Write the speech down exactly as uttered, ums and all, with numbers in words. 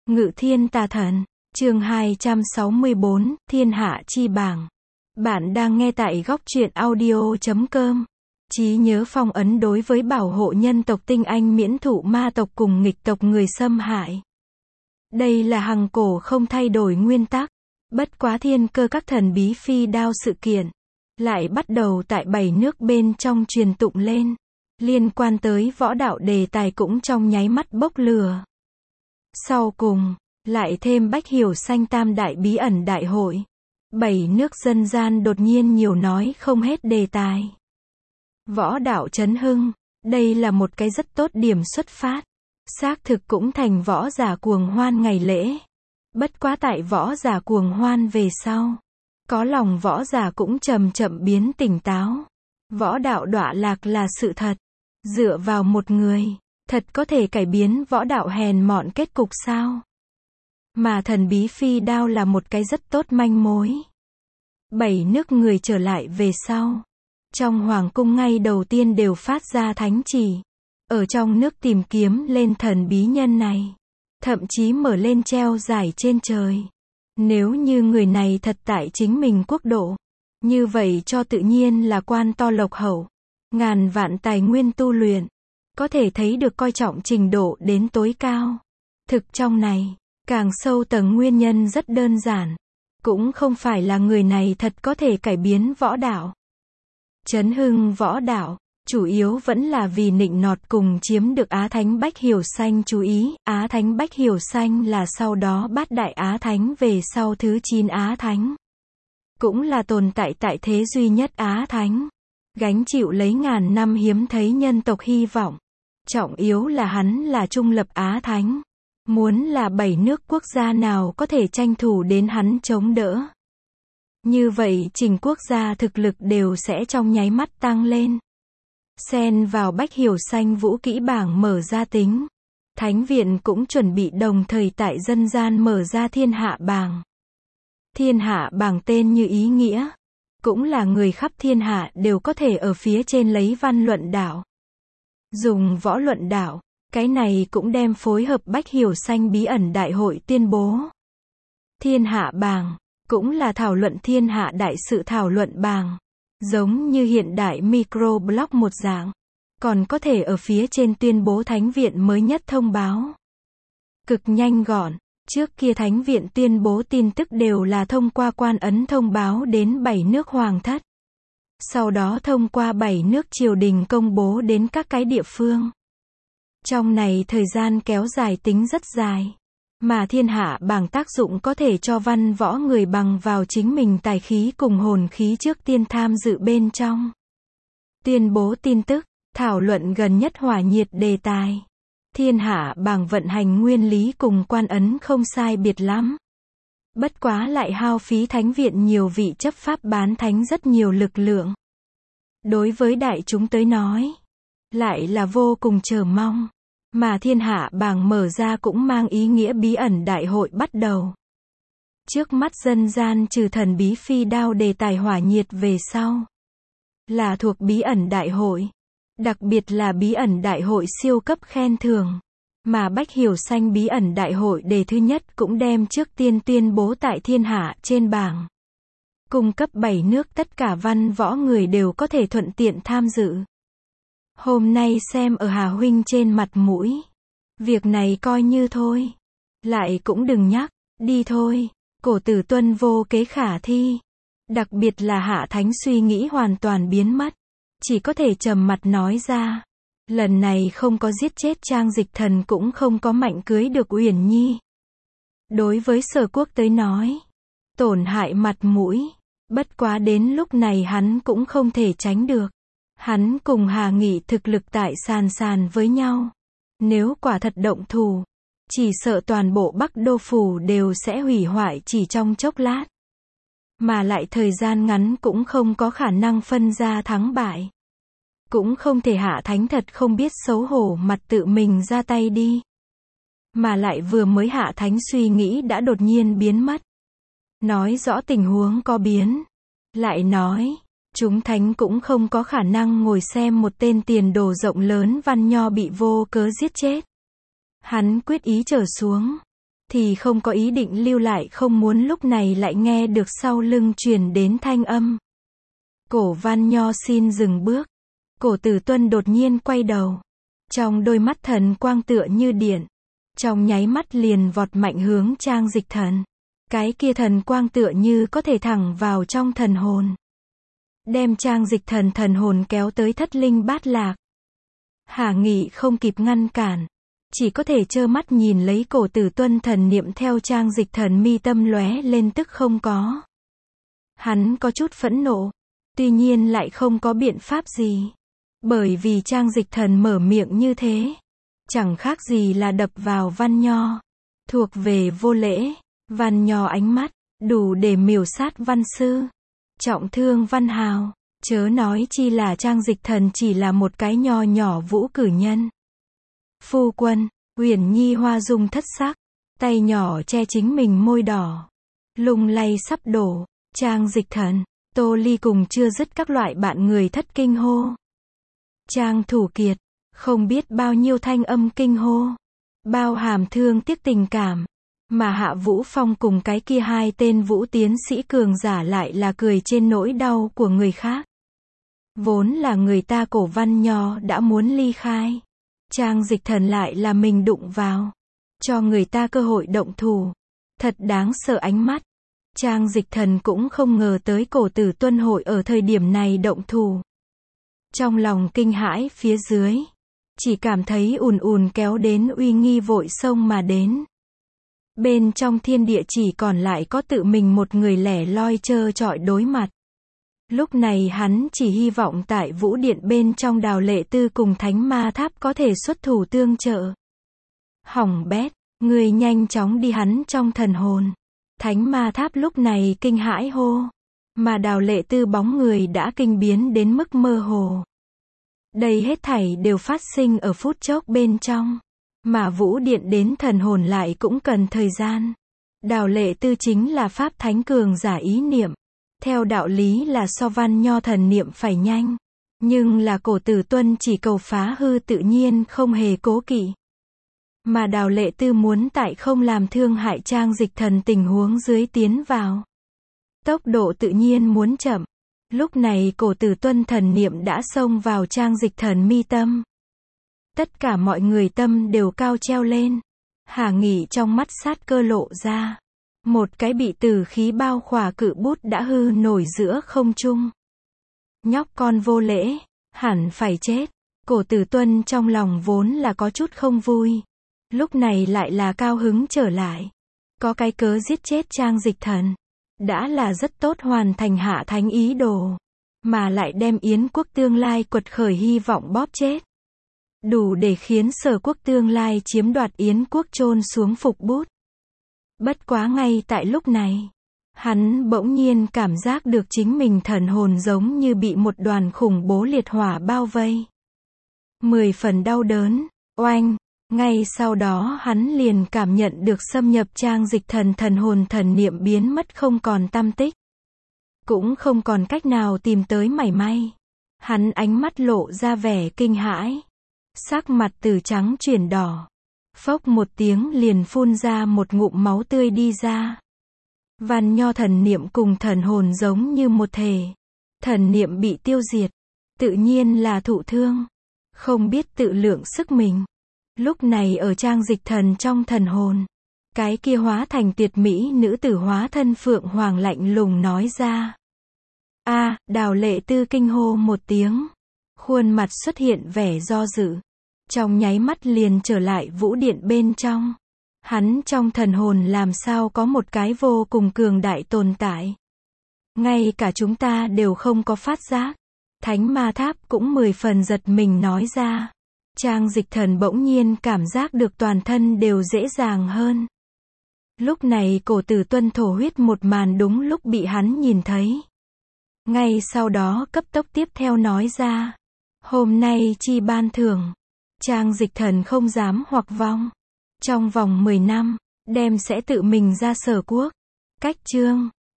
Ngự thiên tà thần, chương hai trăm sáu mươi bốn, Thiên hạ chi bảng. Bạn đang nghe tại góc truyện audio chấm com. Trí nhớ phong ấn đối với bảo hộ nhân tộc tinh anh miễn thụ ma tộc cùng nghịch tộc người xâm hại. Đây là hằng cổ không thay đổi nguyên tắc. Bất quá thiên cơ các thần bí phi đao sự kiện lại bắt đầu tại bảy nước bên trong truyền tụng lên. Liên quan tới võ đạo đề tài cũng trong nháy mắt bốc lửa. Sau cùng, lại thêm Bách Hiểu Xanh tam đại bí ẩn đại hội. Bảy nước dân gian đột nhiên nhiều nói không hết đề tài. Võ đạo chấn hưng, đây là một cái rất tốt điểm xuất phát. Xác thực cũng thành võ giả cuồng hoan ngày lễ. Bất quá tại võ giả cuồng hoan về sau, có lòng võ giả cũng chậm chậm biến tỉnh táo. Võ đạo đọa lạc là sự thật. Dựa vào một người, thật có thể cải biến võ đạo hèn mọn kết cục sao? Mà thần bí phi đao là một cái rất tốt manh mối. Bảy nước người trở lại về sau. Trong hoàng cung ngay đầu tiên đều phát ra thánh chỉ. Ở trong nước tìm kiếm lên thần bí nhân này. Thậm chí mở lên treo giải trên trời. Nếu như người này thật tại chính mình quốc độ. Như vậy cho tự nhiên là quan to lộc hậu. Ngàn vạn tài nguyên tu luyện. Có thể thấy được coi trọng trình độ đến tối cao. Thực trong này, càng sâu tầng nguyên nhân rất đơn giản. Cũng không phải là người này thật có thể cải biến võ đạo. Chấn hưng võ đạo, chủ yếu vẫn là vì nịnh nọt cùng chiếm được Á Thánh Bách Hiểu Xanh chú ý. Á Thánh Bách Hiểu Xanh là sau đó bát đại Á Thánh về sau thứ chín Á Thánh. Cũng là tồn tại tại thế duy nhất Á Thánh. Gánh chịu lấy ngàn năm hiếm thấy nhân tộc hy vọng. Trọng yếu là hắn là trung lập Á Thánh. Muốn là bảy nước quốc gia nào có thể tranh thủ đến hắn chống đỡ. Như vậy trình quốc gia thực lực đều sẽ trong nháy mắt tăng lên. Xen vào Bách Hiểu Xanh vũ kỹ bảng mở ra tính. Thánh viện cũng chuẩn bị đồng thời tại dân gian mở ra thiên hạ bảng. Thiên hạ bảng tên như ý nghĩa. Cũng là người khắp thiên hạ đều có thể ở phía trên lấy văn luận đạo. Dùng võ luận đạo, cái này cũng đem phối hợp Bách Hiểu Xanh bí ẩn đại hội tuyên bố. Thiên hạ bảng, cũng là thảo luận thiên hạ đại sự thảo luận bảng. Giống như hiện đại microblog một dạng. Còn có thể ở phía trên tuyên bố thánh viện mới nhất thông báo. Cực nhanh gọn. Trước kia thánh viện tuyên bố tin tức đều là thông qua quan ấn thông báo đến bảy nước hoàng thất. Sau đó thông qua bảy nước triều đình công bố đến các cái địa phương. Trong này thời gian kéo dài tính rất dài. Mà thiên hạ bảng tác dụng có thể cho văn võ người bằng vào chính mình tài khí cùng hồn khí trước tiên tham dự bên trong. Tuyên bố tin tức, thảo luận gần nhất hỏa nhiệt đề tài. Thiên hạ bảng vận hành nguyên lý cùng quan ấn không sai biệt lắm. Bất quá lại hao phí thánh viện nhiều vị chấp pháp bán thánh rất nhiều lực lượng. Đối với đại chúng tới nói, lại là vô cùng chờ mong. Mà thiên hạ bảng mở ra cũng mang ý nghĩa bí ẩn đại hội bắt đầu. Trước mắt dân gian trừ thần bí phi đao đề tài hỏa nhiệt về sau. Là thuộc bí ẩn đại hội. Đặc biệt là bí ẩn đại hội siêu cấp khen thưởng. Mà Bách Hiểu Xanh bí ẩn đại hội đề thứ nhất cũng đem trước tiên tuyên bố tại thiên hạ trên bảng. Cung cấp bảy nước tất cả văn võ người đều có thể thuận tiện tham dự. Hôm nay xem ở Hà Huynh trên mặt mũi. Việc này coi như thôi. Lại cũng đừng nhắc, đi thôi. Cổ tử tuân vô kế khả thi. Đặc biệt là Hạ Thánh suy nghĩ hoàn toàn biến mất. Chỉ có thể trầm mặt nói ra. Lần này không có giết chết Trang Dịch Thần cũng không có mạnh cưới được Uyển Nhi. Đối với Sở Quốc tới nói. Tổn hại mặt mũi. Bất quá đến lúc này hắn cũng không thể tránh được. Hắn cùng Hà Nghị thực lực tại sàn sàn với nhau. Nếu quả thật động thủ, chỉ sợ toàn bộ Bắc Đô Phủ đều sẽ hủy hoại chỉ trong chốc lát. Mà lại thời gian ngắn cũng không có khả năng phân ra thắng bại. Cũng không thể Hạ Thánh thật không biết xấu hổ mặt tự mình ra tay đi. Mà lại vừa mới Hạ Thánh suy nghĩ đã đột nhiên biến mất. Nói rõ tình huống có biến. Lại nói, chúng thánh cũng không có khả năng ngồi xem một tên tiền đồ rộng lớn văn nho bị vô cớ giết chết. Hắn quyết ý trở xuống. thì không có ý định lưu lại, không muốn lúc này lại nghe được sau lưng truyền đến thanh âm. Cổ Văn Nho xin dừng bước. Cổ Tử Tuân đột nhiên quay đầu. Trong đôi mắt thần quang tựa như điện. Trong nháy mắt liền vọt mạnh hướng Trang Dịch Thần. Cái kia thần quang tựa như có thể thẳng vào trong thần hồn. Đem Trang Dịch Thần thần hồn kéo tới thất linh bát lạc. Hà Nghị không kịp ngăn cản. Chỉ có thể trơ mắt nhìn lấy Cổ Tử Tuân thần niệm theo Trang Dịch Thần mi tâm lóe lên tức không có. Hắn có chút phẫn nộ. Tuy nhiên lại không có biện pháp gì. Bởi vì Trang Dịch Thần mở miệng như thế. Chẳng khác gì là đập vào Văn Nho. Thuộc về vô lễ. Văn Nho ánh mắt, đủ để miểu sát văn sư. Trọng thương văn hào. Chớ nói chi là Trang Dịch Thần chỉ là một cái nho nhỏ vũ cử nhân. Phu quân, Uyển Nhi hoa dung thất sắc. Tay nhỏ che chính mình môi đỏ. Lung lay sắp đổ. Trang Dịch Thần, Tô Ly cùng chưa dứt các loại bạn người thất kinh hô. Trang Thủ Kiệt, không biết bao nhiêu thanh âm kinh hô. Bao hàm thương tiếc tình cảm. Mà Hạ Vũ Phong cùng cái kia hai tên vũ tiến sĩ cường giả lại là cười trên nỗi đau của người khác. Vốn là người ta Cổ Văn Nho đã muốn ly khai. Trang Dịch Thần lại là mình đụng vào. Cho người ta cơ hội động thủ. Thật đáng sợ ánh mắt. Trang Dịch Thần cũng không ngờ tới Cổ Tử Tuân hội ở thời điểm này động thủ. Trong lòng kinh hãi phía dưới. Chỉ cảm thấy ùn ùn kéo đến uy nghi vội xông mà đến. Bên trong thiên địa chỉ còn lại có tự mình một người lẻ loi trơ trọi đối mặt. Lúc này hắn chỉ hy vọng tại Vũ Điện bên trong Đào Lệ Tư cùng Thánh Ma Tháp có thể xuất thủ tương trợ. Hỏng bét, người nhanh chóng đi, hắn trong thần hồn. Thánh Ma Tháp lúc này kinh hãi hô. Mà Đào Lệ Tư bóng người đã kinh biến đến mức mơ hồ. Đây hết thảy đều phát sinh ở phút chốc bên trong. Mà Vũ Điện đến thần hồn lại cũng cần thời gian. Đào Lệ Tư chính là pháp thánh cường giả ý niệm. Theo đạo lý là so Văn Nho thần niệm phải nhanh. Nhưng là Cổ Tử Tuân chỉ cầu phá hư tự nhiên không hề cố kỵ. Mà Đào Lệ Tư muốn tại không làm thương hại Trang Dịch Thần tình huống dưới tiến vào. Tốc độ tự nhiên muốn chậm. Lúc này Cổ Tử Tuân thần niệm đã xông vào Trang Dịch Thần mi tâm. Tất cả mọi người tâm đều cao treo lên. Hà Nghị trong mắt sát cơ lộ ra. Một cái bị tử khí bao khỏa cự bút đã hư nổi giữa không trung. Nhóc con vô lễ, hẳn phải chết. Cổ Tử Tuân trong lòng vốn là có chút không vui. Lúc này lại là cao hứng trở lại. Có cái cớ giết chết Trang Dịch Thần. Đã là rất tốt, hoàn thành hạ thánh ý đồ. Mà lại đem Yến quốc tương lai quật khởi hy vọng bóp chết. Đủ để khiến Sở quốc tương lai chiếm đoạt Yến quốc chôn xuống phục bút. Bất quá ngay tại lúc này, hắn bỗng nhiên cảm giác được chính mình thần hồn giống như bị một đoàn khủng bố liệt hỏa bao vây. Mười phần đau đớn, oanh, ngay sau đó hắn liền cảm nhận được xâm nhập Trang Dịch Thần thần hồn thần niệm biến mất không còn tăm tích. Cũng không còn cách nào tìm tới mảy may. Hắn ánh mắt lộ ra vẻ kinh hãi. Sắc mặt từ trắng chuyển đỏ. Phốc một tiếng liền phun ra một ngụm máu tươi đi ra. Văn Nho thần niệm cùng thần hồn giống như một thể. Thần niệm bị tiêu diệt. Tự nhiên là thụ thương. Không biết tự lượng sức mình. Lúc này ở Trang Dịch Thần trong thần hồn. Cái kia hóa thành tuyệt mỹ nữ tử hóa thân Phượng Hoàng lạnh lùng nói ra. A, Đào Lệ Tư kinh hô một tiếng. Khuôn mặt xuất hiện vẻ do dự. Trong nháy mắt liền trở lại Vũ Điện bên trong. Hắn trong thần hồn làm sao có một cái vô cùng cường đại tồn tại. Ngay cả chúng ta đều không có phát giác. Thánh Ma Tháp cũng mười phần giật mình nói ra. Trang Dịch Thần bỗng nhiên cảm giác được toàn thân đều dễ dàng hơn. Lúc này Cổ Tử Tuân thổ huyết một màn đúng lúc bị hắn nhìn thấy. Ngay sau đó cấp tốc tiếp theo nói ra. Hôm nay chi ban thưởng. Trang Dịch Thần không dám hoặc vong. Trong vòng mười năm, đem sẽ tự mình ra Sở quốc. Cách chương.